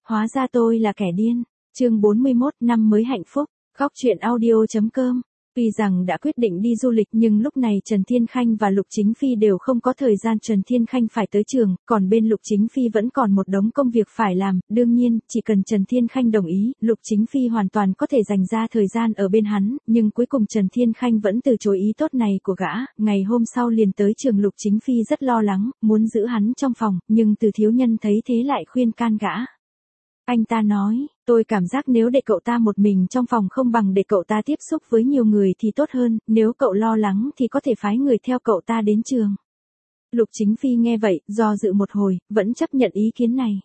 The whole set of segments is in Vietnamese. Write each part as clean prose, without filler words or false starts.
Hóa ra tôi là kẻ điên. Chương 41 năm mới hạnh phúc. Góc truyện audio.com. Tuy rằng đã quyết định đi du lịch nhưng lúc này Trần Thiên Khanh và Lục Chính Phi đều không có thời gian. Trần Thiên Khanh phải tới trường, còn bên Lục Chính Phi vẫn còn một đống công việc phải làm. Đương nhiên, chỉ cần Trần Thiên Khanh đồng ý, Lục Chính Phi hoàn toàn có thể dành ra thời gian ở bên hắn, nhưng cuối cùng Trần Thiên Khanh vẫn từ chối ý tốt này của gã. Ngày hôm sau liền tới trường, Lục Chính Phi rất lo lắng, muốn giữ hắn trong phòng, nhưng Từ thiếu nhân thấy thế lại khuyên can gã. Anh ta nói, tôi cảm giác nếu để cậu ta một mình trong phòng không bằng để cậu ta tiếp xúc với nhiều người thì tốt hơn, nếu cậu lo lắng thì có thể phái người theo cậu ta đến trường. Lục Chính Phi nghe vậy, do dự một hồi, vẫn chấp nhận ý kiến này.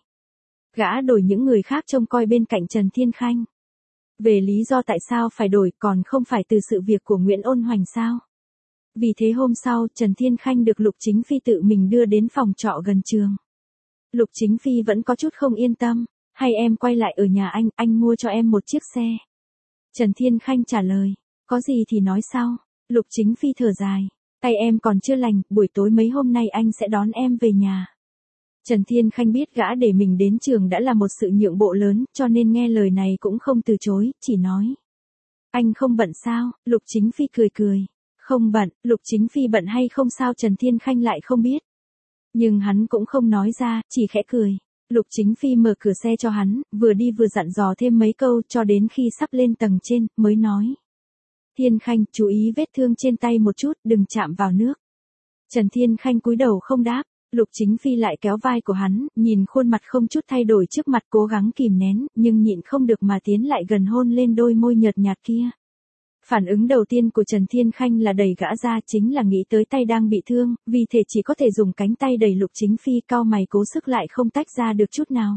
Gã đổi những người khác trông coi bên cạnh Trần Thiên Khanh. Về lý do tại sao phải đổi còn không phải từ sự việc của Nguyễn Ôn Hoành sao? Vì thế hôm sau, Trần Thiên Khanh được Lục Chính Phi tự mình đưa đến phòng trọ gần trường. Lục Chính Phi vẫn có chút không yên tâm. Hay em quay lại ở nhà anh mua cho em một chiếc xe. Trần Thiên Khanh trả lời, có gì thì nói sau. Lục Chính Phi thở dài, tay em còn chưa lành, buổi tối mấy hôm nay anh sẽ đón em về nhà. Trần Thiên Khanh biết gã để mình đến trường đã là một sự nhượng bộ lớn, cho nên nghe lời này cũng không từ chối, chỉ nói. Anh không bận sao? Lục Chính Phi cười cười. Không bận. Lục Chính Phi bận hay không sao Trần Thiên Khanh lại không biết. Nhưng hắn cũng không nói ra, chỉ khẽ cười. Lục Chính Phi mở cửa xe cho hắn, vừa đi vừa dặn dò thêm mấy câu cho đến khi sắp lên tầng trên, mới nói. Thiên Khanh, chú ý vết thương trên tay một chút, đừng chạm vào nước. Trần Thiên Khanh cúi đầu không đáp, Lục Chính Phi lại kéo vai của hắn, nhìn khuôn mặt không chút thay đổi trước mặt cố gắng kìm nén, nhưng nhịn không được mà tiến lại gần hôn lên đôi môi nhợt nhạt kia. Phản ứng đầu tiên của Trần Thiên Khanh là đẩy gã ra, chính là nghĩ tới tay đang bị thương, vì thế chỉ có thể dùng cánh tay đẩy Lục Chính Phi, cau mày cố sức lại không tách ra được chút nào.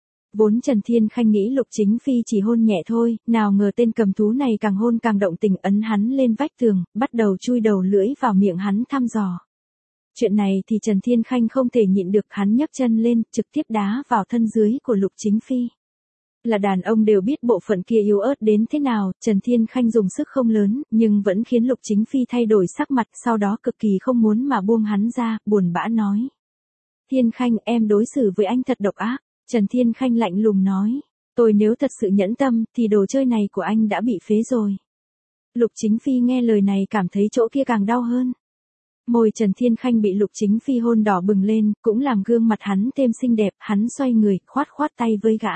Vốn Trần Thiên Khanh nghĩ Lục Chính Phi chỉ hôn nhẹ thôi, nào ngờ tên cầm thú này càng hôn càng động tình, ấn hắn lên vách tường, bắt đầu chui đầu lưỡi vào miệng hắn thăm dò. Chuyện này thì Trần Thiên Khanh không thể nhịn được, hắn nhấc chân lên, trực tiếp đá vào thân dưới của Lục Chính Phi. Là đàn ông đều biết bộ phận kia yếu ớt đến thế nào, Trần Thiên Khanh dùng sức không lớn, nhưng vẫn khiến Lục Chính Phi thay đổi sắc mặt, sau đó cực kỳ không muốn mà buông hắn ra, buồn bã nói. Thiên Khanh, em đối xử với anh thật độc ác. Trần Thiên Khanh lạnh lùng nói. Tôi nếu thật sự nhẫn tâm, thì đồ chơi này của anh đã bị phế rồi. Lục Chính Phi nghe lời này cảm thấy chỗ kia càng đau hơn. Môi Trần Thiên Khanh bị Lục Chính Phi hôn đỏ bừng lên, cũng làm gương mặt hắn thêm xinh đẹp, hắn xoay người, khoát tay với gã.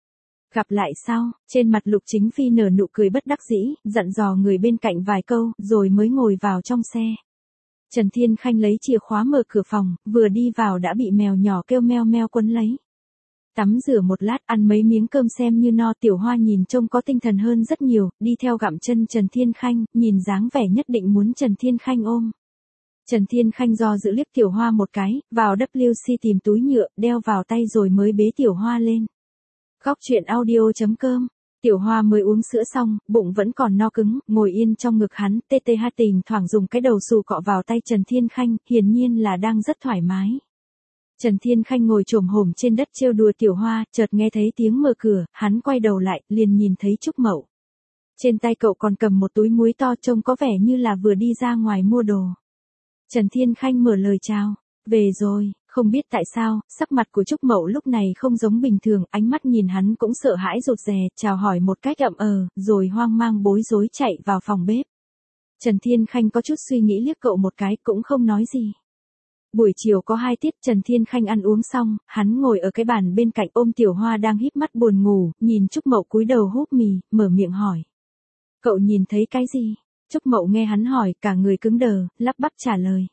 Gặp lại sau, trên mặt Lục Chính Phi nở nụ cười bất đắc dĩ, dặn dò người bên cạnh vài câu, rồi mới ngồi vào trong xe. Trần Thiên Khanh lấy chìa khóa mở cửa phòng, vừa đi vào đã bị mèo nhỏ kêu meo meo quấn lấy. Tắm rửa một lát, ăn mấy miếng cơm xem như no, Tiểu Hoa nhìn trông có tinh thần hơn rất nhiều, đi theo gặm chân Trần Thiên Khanh, nhìn dáng vẻ nhất định muốn Trần Thiên Khanh ôm. Trần Thiên Khanh do dự liếc Tiểu Hoa một cái, vào WC tìm túi nhựa, đeo vào tay rồi mới bế Tiểu Hoa lên. Góc truyện audio.com. Tiểu Hoa mới uống sữa xong, bụng vẫn còn no cứng, ngồi yên trong ngực hắn, TTH tình thoảng dùng cái đầu xù cọ vào tay Trần Thiên Khanh, hiển nhiên là đang rất thoải mái. Trần Thiên Khanh ngồi chồm hổm trên đất trêu đùa Tiểu Hoa, chợt nghe thấy tiếng mở cửa, hắn quay đầu lại, liền nhìn thấy Trúc Mậu. Trên tay cậu còn cầm một túi muối to, trông có vẻ như là vừa đi ra ngoài mua đồ. Trần Thiên Khanh mở lời chào, về rồi. Không biết tại sao, sắc mặt của Trúc Mậu lúc này không giống bình thường, ánh mắt nhìn hắn cũng sợ hãi rụt rè, chào hỏi một cách ậm rồi hoang mang bối rối chạy vào phòng bếp. Trần Thiên Khanh có chút suy nghĩ liếc cậu một cái, cũng không nói gì. Buổi chiều có 2 tiết, Trần Thiên Khanh ăn uống xong, hắn ngồi ở cái bàn bên cạnh ôm Tiểu Hoa đang híp mắt buồn ngủ, nhìn Trúc Mậu cúi đầu húp mì, mở miệng hỏi. Cậu nhìn thấy cái gì? Trúc Mậu nghe hắn hỏi, cả người cứng đờ, lắp bắp trả lời.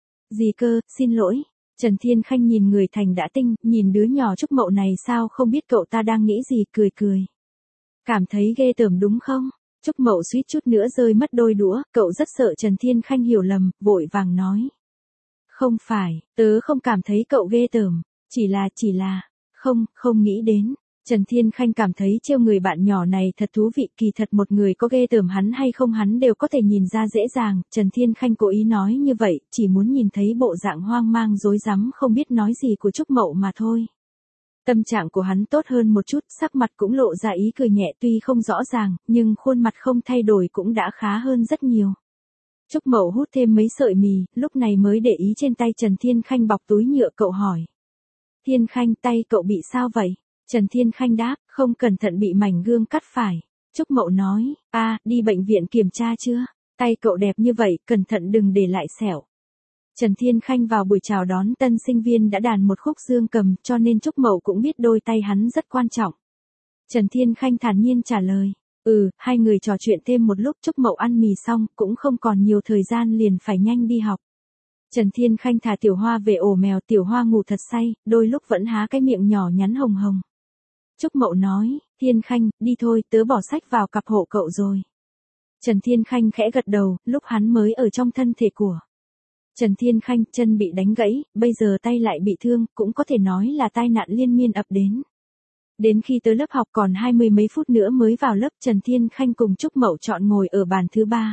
Gì cơ, xin lỗi. Trần Thiên Khanh nhìn người thành đã tinh, nhìn đứa nhỏ Trúc Mậu này sao không biết cậu ta đang nghĩ gì, cười cười. Cảm thấy ghê tởm đúng không? Trúc Mậu suýt chút nữa rơi mất đôi đũa, cậu rất sợ Trần Thiên Khanh hiểu lầm, vội vàng nói. Không phải, tớ không cảm thấy cậu ghê tởm, chỉ là, không nghĩ đến. Trần Thiên Khanh cảm thấy trêu người bạn nhỏ này thật thú vị, kỳ thật một người có ghê tởm hắn hay không hắn đều có thể nhìn ra dễ dàng, Trần Thiên Khanh cố ý nói như vậy, chỉ muốn nhìn thấy bộ dạng hoang mang rối rắm không biết nói gì của Trúc Mậu mà thôi. Tâm trạng của hắn tốt hơn một chút, sắc mặt cũng lộ ra ý cười nhẹ tuy không rõ ràng, nhưng khuôn mặt không thay đổi cũng đã khá hơn rất nhiều. Trúc Mậu hút thêm mấy sợi mì, lúc này mới để ý trên tay Trần Thiên Khanh bọc túi nhựa, cậu hỏi. Thiên Khanh, tay cậu bị sao vậy? Trần Thiên Khanh đáp, không cẩn thận bị mảnh gương cắt phải. Trúc Mậu nói, đi bệnh viện kiểm tra chưa? Tay cậu đẹp như vậy, cẩn thận đừng để lại sẹo. Trần Thiên Khanh vào buổi chào đón tân sinh viên đã đàn một khúc dương cầm, cho nên Trúc Mậu cũng biết đôi tay hắn rất quan trọng. Trần Thiên Khanh thản nhiên trả lời, hai người trò chuyện thêm một lúc. Trúc Mậu ăn mì xong, cũng không còn nhiều thời gian liền phải nhanh đi học. Trần Thiên Khanh thả Tiểu Hoa về ổ mèo, Tiểu Hoa ngủ thật say, đôi lúc vẫn há cái miệng nhỏ nhắn hồng hồng. Trúc Mậu nói, Thiên Khanh, đi thôi, tớ bỏ sách vào cặp hộ cậu rồi. Trần Thiên Khanh khẽ gật đầu, lúc hắn mới ở trong thân thể của Trần Thiên Khanh, chân bị đánh gãy, bây giờ tay lại bị thương, cũng có thể nói là tai nạn liên miên ập đến. Đến khi tới lớp học còn 20 mấy phút nữa mới vào lớp, Trần Thiên Khanh cùng Trúc Mậu chọn ngồi ở bàn thứ 3.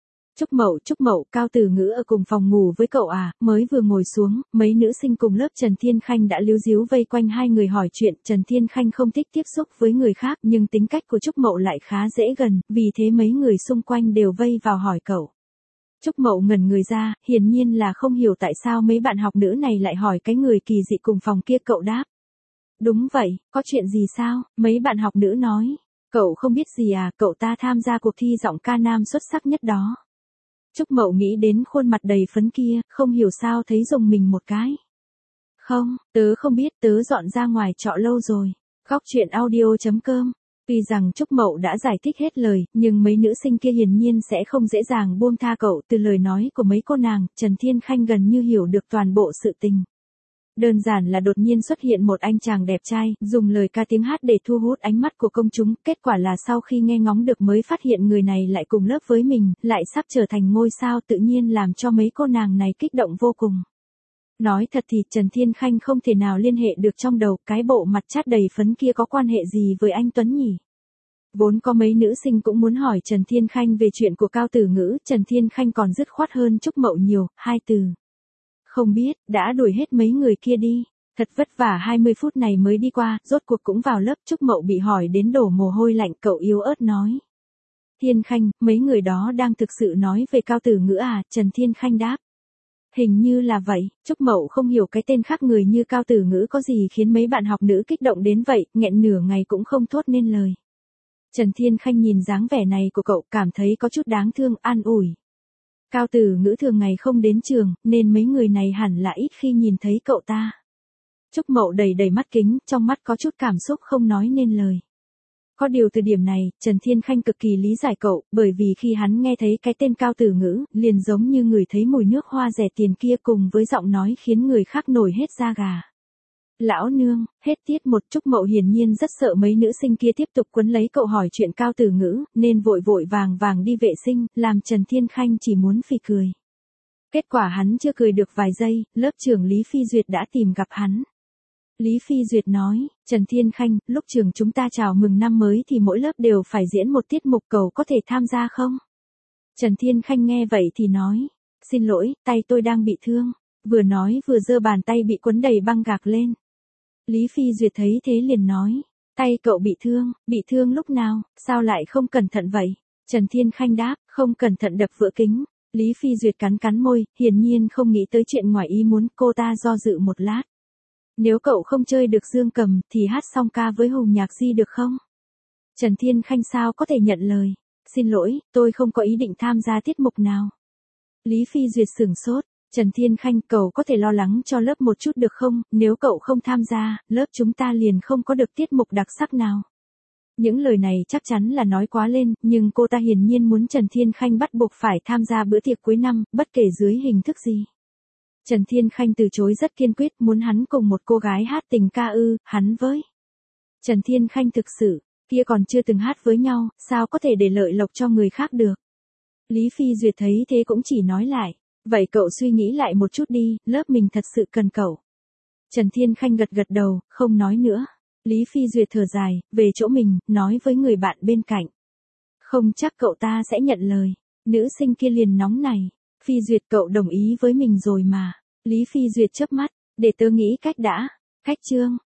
Trúc Mậu, Cao Tử Ngữ ở cùng phòng ngủ với cậu à? Mới vừa ngồi xuống, mấy nữ sinh cùng lớp Trần Thiên Khanh đã líu díu vây quanh hai người hỏi chuyện. Trần Thiên Khanh không thích tiếp xúc với người khác, nhưng tính cách của Trúc Mậu lại khá dễ gần, vì thế mấy người xung quanh đều vây vào hỏi cậu. Trúc Mậu ngẩn người ra, hiển nhiên là không hiểu tại sao mấy bạn học nữ này lại hỏi cái người kỳ dị cùng phòng kia. Cậu đáp, đúng vậy, có chuyện gì sao? Mấy bạn học nữ nói, cậu không biết gì à, cậu ta tham gia cuộc thi giọng ca nam xuất sắc nhất đó. Trúc Mậu nghĩ đến khuôn mặt đầy phấn kia, không hiểu sao thấy rùng mình một cái. Không, tớ không biết, tớ dọn ra ngoài trọ lâu rồi. Góc truyện audio.com. Tuy rằng Trúc Mậu đã giải thích hết lời, nhưng mấy nữ sinh kia hiển nhiên sẽ không dễ dàng buông tha cậu. Từ lời nói của mấy cô nàng, Trần Thiên Khanh gần như hiểu được toàn bộ sự tình. Đơn giản là đột nhiên xuất hiện một anh chàng đẹp trai, dùng lời ca tiếng hát để thu hút ánh mắt của công chúng, kết quả là sau khi nghe ngóng được mới phát hiện người này lại cùng lớp với mình, lại sắp trở thành ngôi sao, tự nhiên làm cho mấy cô nàng này kích động vô cùng. Nói thật thì Trần Thiên Khanh không thể nào liên hệ được trong đầu, cái bộ mặt chát đầy phấn kia có quan hệ gì với anh Tuấn nhỉ? Vốn có mấy nữ sinh cũng muốn hỏi Trần Thiên Khanh về chuyện của Cao Tử Ngữ, Trần Thiên Khanh còn dứt khoát hơn Trúc Mậu nhiều, 2 từ. Không biết, đã đuổi hết mấy người kia đi. Thật vất vả 20 phút này mới đi qua, rốt cuộc cũng vào lớp. Trúc Mậu bị hỏi đến đổ mồ hôi lạnh, cậu yếu ớt nói. Thiên Khanh, mấy người đó đang thực sự nói về Cao Tử Ngữ à? Trần Thiên Khanh đáp. Hình như là vậy. Trúc Mậu không hiểu cái tên khác người như Cao Tử Ngữ có gì khiến mấy bạn học nữ kích động đến vậy, nghẹn nửa ngày cũng không thốt nên lời. Trần Thiên Khanh nhìn dáng vẻ này của cậu, cảm thấy có chút đáng thương, an ủi. Cao Tử Ngữ thường ngày không đến trường, nên mấy người này hẳn là ít khi nhìn thấy cậu ta. Trúc Mậu đầy đầy mắt kính, trong mắt có chút cảm xúc không nói nên lời. Có điều từ điểm này, Trần Thiên Khanh cực kỳ lý giải cậu, bởi vì khi hắn nghe thấy cái tên Cao Tử Ngữ, liền giống như người thấy mùi nước hoa rẻ tiền kia, cùng với giọng nói khiến người khác nổi hết da gà. Lão nương, hết tiết một. Trúc Mậu hiển nhiên rất sợ mấy nữ sinh kia tiếp tục quấn lấy cậu hỏi chuyện Cao Tử Ngữ, nên vội vội vàng vàng đi vệ sinh, làm Trần Thiên Khanh chỉ muốn phì cười. Kết quả hắn chưa cười được vài giây, lớp trưởng Lý Phi Duyệt đã tìm gặp hắn. Lý Phi Duyệt nói, Trần Thiên Khanh, lúc trường chúng ta chào mừng năm mới thì mỗi lớp đều phải diễn một tiết mục, cậu có thể tham gia không? Trần Thiên Khanh nghe vậy thì nói, xin lỗi, tay tôi đang bị thương. Vừa nói vừa giơ bàn tay bị quấn đầy băng gạc lên. Lý Phi Duyệt thấy thế liền nói, tay cậu bị thương lúc nào, sao lại không cẩn thận vậy? Trần Thiên Khanh đáp, không cẩn thận đập vỡ kính. Lý Phi Duyệt cắn cắn môi, hiển nhiên không nghĩ tới chuyện ngoài ý muốn, cô ta do dự một lát. Nếu cậu không chơi được dương cầm, thì hát song ca với Hùng Nhạc Di được không? Trần Thiên Khanh sao có thể nhận lời, xin lỗi, tôi không có ý định tham gia tiết mục nào. Lý Phi Duyệt sửng sốt. Trần Thiên Khanh, cậu có thể lo lắng cho lớp một chút được không? Nếu cậu không tham gia, lớp chúng ta liền không có được tiết mục đặc sắc nào. Những lời này chắc chắn là nói quá lên, nhưng cô ta hiển nhiên muốn Trần Thiên Khanh bắt buộc phải tham gia bữa tiệc cuối năm, bất kể dưới hình thức gì. Trần Thiên Khanh từ chối rất kiên quyết, muốn hắn cùng một cô gái hát tình ca hắn với. Trần Thiên Khanh thực sự, kia còn chưa từng hát với nhau, sao có thể để lợi lộc cho người khác được. Lý Phi Duyệt thấy thế cũng chỉ nói lại. Vậy cậu suy nghĩ lại một chút đi, lớp mình thật sự cần cậu. Trần Thiên Khanh gật gật đầu, không nói nữa. Lý Phi Duyệt thở dài, về chỗ mình, nói với người bạn bên cạnh. Không chắc cậu ta sẽ nhận lời. Nữ sinh kia liền nóng này. Phi Duyệt, cậu đồng ý với mình rồi mà. Lý Phi Duyệt chớp mắt, để tớ nghĩ cách đã. Cách chương.